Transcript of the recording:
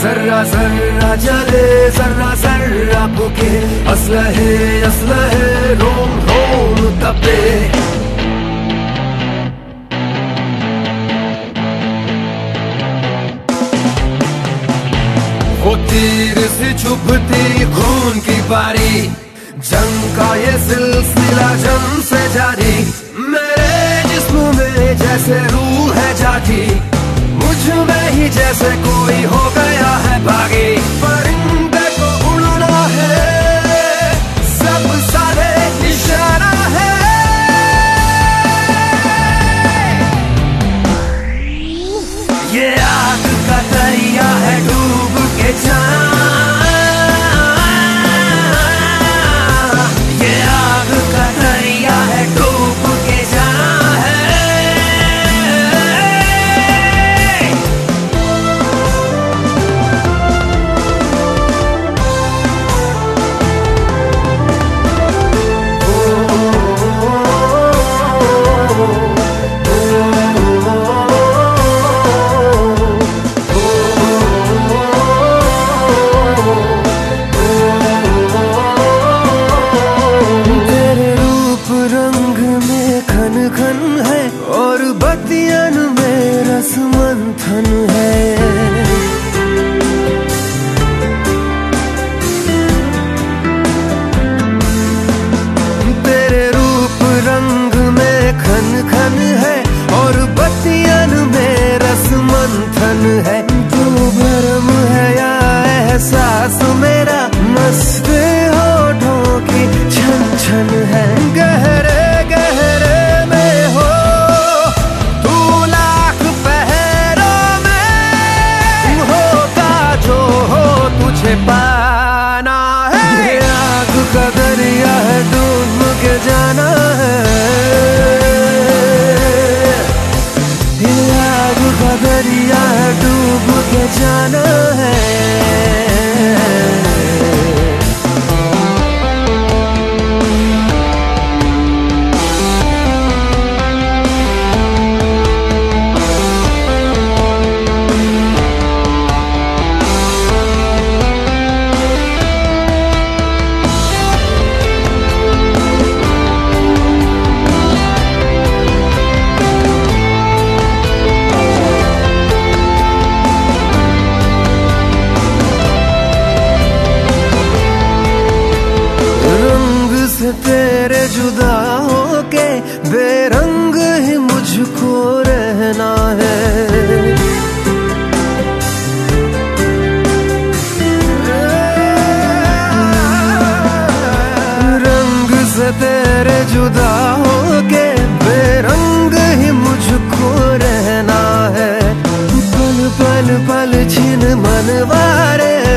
जर्रा जर्रा जले जर्रा जर्रा फूके, असलहे असलहे रोम रोम तपे। वो तीर से चुभती खून की बारी, जंग का ये सिलसिला जन्म से जारी। मेरे जिस्म में जैसे रूह है जागी, मुझ में ही जैसे कोई हो गया है बागी। परिंदे को उड़ना है, सब सारे इशारा है। ये आग का दरिया है डूब के जाना, ये आग का दरिया है डूब के जाना है। और बतियन में रस मंथन है, तेरे रूप रंग में खन खन है, और बतियन में रस मंथन है। जो भरम है या एहसास मेरा, मस्ते होठों की छन छन है। गहरे गहरे में हो तू, लाख पहरों में होगा जो हो तुझे पाना है। आग का दरिया है डूब के जाना है, आग का दरिया है डूब के जाना है। तेरे जुदा होके बेरंग ही मुझको रहना है। रंग से तेरे जुदा होके बेरंग ही मुझको रहना है। पल पल पल छिन मनवारे